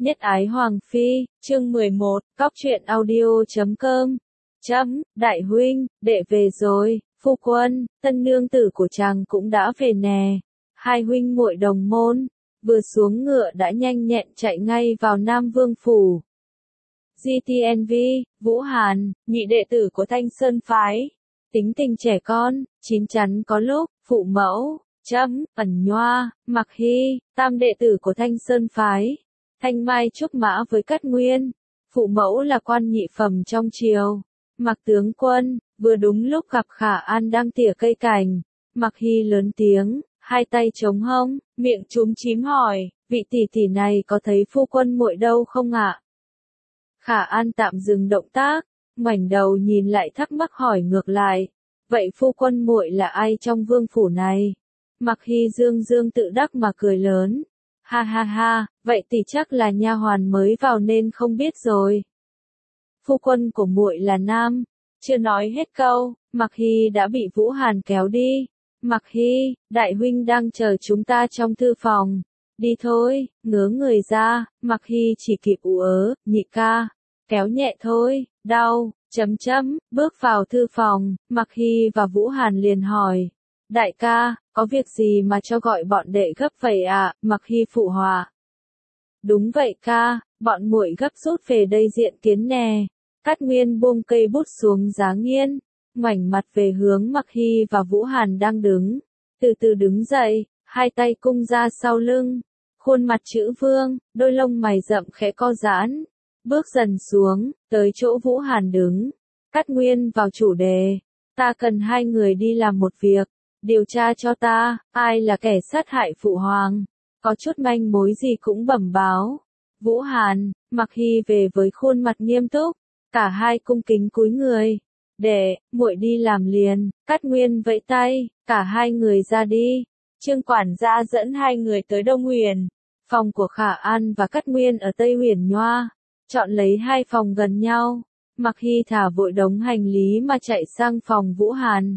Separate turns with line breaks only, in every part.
Nhất ái Hoàng Phi, chương 11, cóc truyện audio.com. Đại huynh, đệ về rồi, phu quân, tân nương tử của chàng cũng đã về nè. Hai huynh muội đồng môn, vừa xuống ngựa đã nhanh nhẹn chạy ngay vào Nam Vương Phủ. GTNV, Vũ Hàn, nhị đệ tử của Thanh Sơn Phái. Tính tình trẻ con, chín chắn có lúc, phụ mẫu, Ẩn Nhoa, Mặc Hy, tam đệ tử của Thanh Sơn Phái. Thanh Mai trúc mã với Cát Nguyên, phụ mẫu là quan nhị phẩm trong triều. Mặc tướng quân, vừa đúng lúc gặp Khả An đang tỉa cây cành. Mặc Hy lớn tiếng, hai tay chống hông, miệng chúm chím hỏi, vị tỷ tỷ này có thấy phu quân muội đâu không ạ? Khả An tạm dừng động tác, ngoảnh đầu nhìn lại thắc mắc hỏi ngược lại, vậy phu quân muội là ai trong vương phủ này? Mặc Hy dương dương tự đắc mà cười lớn. Ha ha ha, vậy thì chắc là nha hoàn mới vào nên không biết rồi. Phu quân của muội là nam. Chưa nói hết câu, Mặc Hy đã bị Vũ Hàn kéo đi. Mặc Hy, đại huynh đang chờ chúng ta trong thư phòng. Đi thôi, ngớ người ra, Mặc Hy chỉ kịp ú ớ, nhị ca. Kéo nhẹ thôi, đau, bước vào thư phòng, Mặc Hy và Vũ Hàn liền hỏi. Đại ca, có việc gì mà cho gọi bọn đệ gấp vậy à? Mặc Hy phụ họa. Đúng vậy ca, bọn muội gấp rút về đây diện kiến nè. Cát Nguyên buông cây bút xuống giá nghiên, ngoảnh mặt về hướng Mặc Hy và Vũ Hàn đang đứng. Từ từ đứng dậy, hai tay cung ra sau lưng. Khuôn mặt chữ vương, đôi lông mày rậm khẽ co giãn. Bước dần xuống, tới chỗ Vũ Hàn đứng. Cát Nguyên vào chủ đề. Ta cần hai người đi làm một việc. Điều tra cho ta, ai là kẻ sát hại phụ hoàng. Có chút manh mối gì cũng bẩm báo. Vũ Hàn, Mặc Hy về với khuôn mặt nghiêm túc. Cả hai cung kính cúi người. Để, muội đi làm liền. Cát Nguyên vẫy tay, cả hai người ra đi. Trương quản gia dẫn hai người tới Đông Huyền. Phòng của Khả An và Cát Nguyên ở Tây Huyền Nhoa. Chọn lấy hai phòng gần nhau. Mặc Hy thả vội đống hành lý mà chạy sang phòng Vũ Hàn.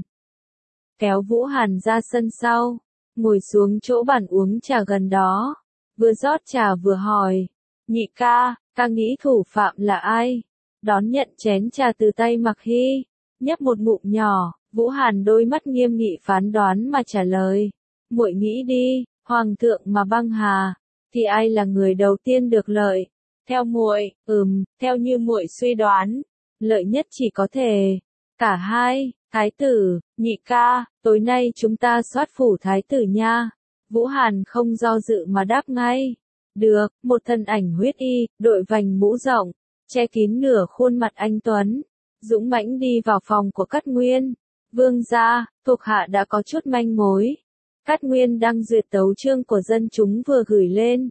Kéo Vũ Hàn ra sân sau, ngồi xuống chỗ bàn uống trà gần đó, vừa rót trà vừa hỏi, nhị ca, ca nghĩ thủ phạm là ai? Đón nhận chén trà từ tay Mặc Hy, nhấp một ngụm nhỏ, Vũ Hàn đôi mắt nghiêm nghị phán đoán mà trả lời, muội nghĩ đi, hoàng thượng mà băng hà, thì ai là người đầu tiên được lợi? Theo muội, theo như muội suy đoán, lợi nhất chỉ có thể cả hai. Thái tử, nhị ca, tối nay chúng ta soát phủ thái tử nha. Vũ Hàn không do dự mà đáp ngay. Được, một thân ảnh huyết y, đội vành mũ rộng, che kín nửa khuôn mặt anh Tuấn. Dũng mãnh đi vào phòng của Cát Nguyên. Vương gia, thuộc hạ đã có chút manh mối. Cát Nguyên đang duyệt tấu chương của dân chúng vừa gửi lên.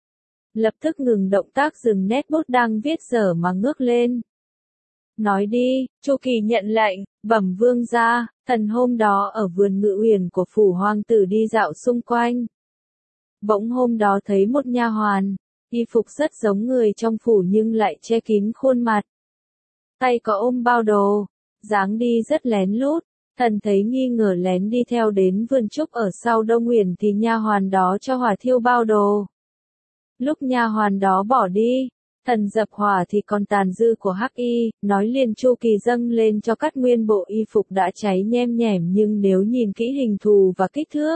Lập tức ngừng động tác dừng nét bút đang viết dở mà ngước lên. Nói đi, Chu Kỳ nhận lệnh, bẩm vương gia, thần hôm đó ở vườn Ngự Uyển của phủ hoàng tử đi dạo xung quanh. Bỗng hôm đó thấy một nha hoàn, y phục rất giống người trong phủ nhưng lại che kín khuôn mặt. Tay có ôm bao đồ, dáng đi rất lén lút, thần thấy nghi ngờ lén đi theo đến vườn trúc ở sau Đông Huyền thì nha hoàn đó cho hỏa thiêu bao đồ. Lúc nha hoàn đó bỏ đi, thần dập hỏa thì còn tàn dư của hắc y, nói liền Chu Kỳ dâng lên cho Cát Nguyên bộ y phục đã cháy nhem nhẻm nhưng nếu nhìn kỹ hình thù và kích thước.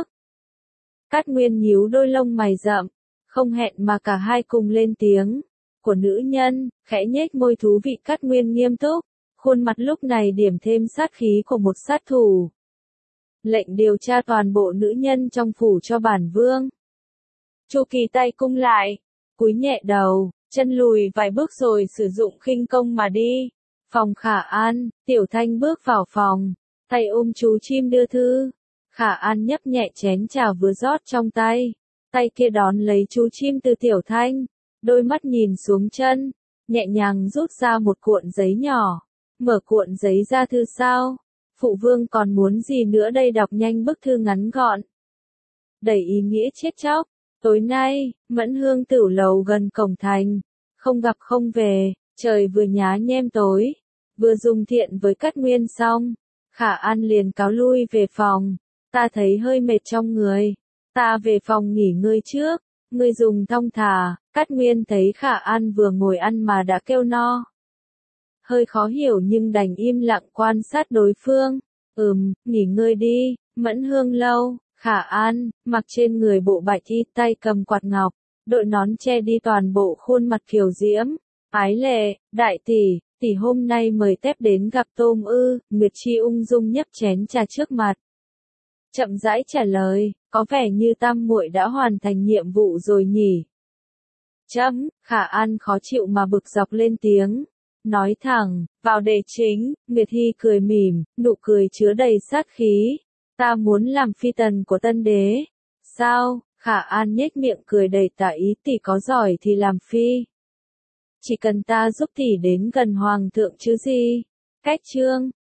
Cát Nguyên nhíu đôi lông mày rậm, không hẹn mà cả hai cùng lên tiếng. Của nữ nhân, khẽ nhếch môi thú vị Cát Nguyên nghiêm túc, khuôn mặt lúc này điểm thêm sát khí của một sát thủ. Lệnh điều tra toàn bộ nữ nhân trong phủ cho bản vương. Chu Kỳ tay cung lại, cúi nhẹ đầu. Chân lùi vài bước rồi sử dụng khinh công mà đi. Phòng Khả An, Tiểu Thanh bước vào phòng, tay ôm chú chim đưa thư. Khả An nhấp nhẹ chén trà vừa rót trong tay. Tay kia đón lấy chú chim từ Tiểu Thanh. Đôi mắt nhìn xuống chân, nhẹ nhàng rút ra một cuộn giấy nhỏ. Mở cuộn giấy ra thư sao? Phụ vương còn muốn gì nữa đây, đọc nhanh bức thư ngắn gọn. Đầy ý nghĩa chết chóc. Tối nay, Mẫn Hương Tửu Lầu gần cổng thành, không gặp không về, trời vừa nhá nhem tối, vừa dùng thiện với Cát Nguyên xong, Khả An liền cáo lui về phòng, ta thấy hơi mệt trong người, ta về phòng nghỉ ngơi trước, ngươi dùng thong thả, Cát Nguyên thấy Khả An vừa ngồi ăn mà đã kêu no. Hơi khó hiểu nhưng đành im lặng quan sát đối phương. Nghỉ ngơi đi, Mẫn Hương Lâu. Khả An, mặc trên người bộ bạch y, tay cầm quạt ngọc, đội nón che đi toàn bộ khuôn mặt kiều diễm. Ái Lệ, đại tỷ, tỷ hôm nay mời tép đến gặp tôm ư? Nguyệt Chi ung dung nhấp chén trà trước mặt. Chậm rãi trả lời, có vẻ như tam muội đã hoàn thành nhiệm vụ rồi nhỉ. Khả An khó chịu mà bực dọc lên tiếng. Nói thẳng, vào đề chính, Nguyệt Hy cười mỉm, nụ cười chứa đầy sát khí. Ta muốn làm phi tần của tân đế. Sao? Khả An nhếch miệng cười đầy tà ý, tỷ có giỏi thì làm phi. Chỉ cần ta giúp tỷ đến gần hoàng thượng chứ gì. Cách chương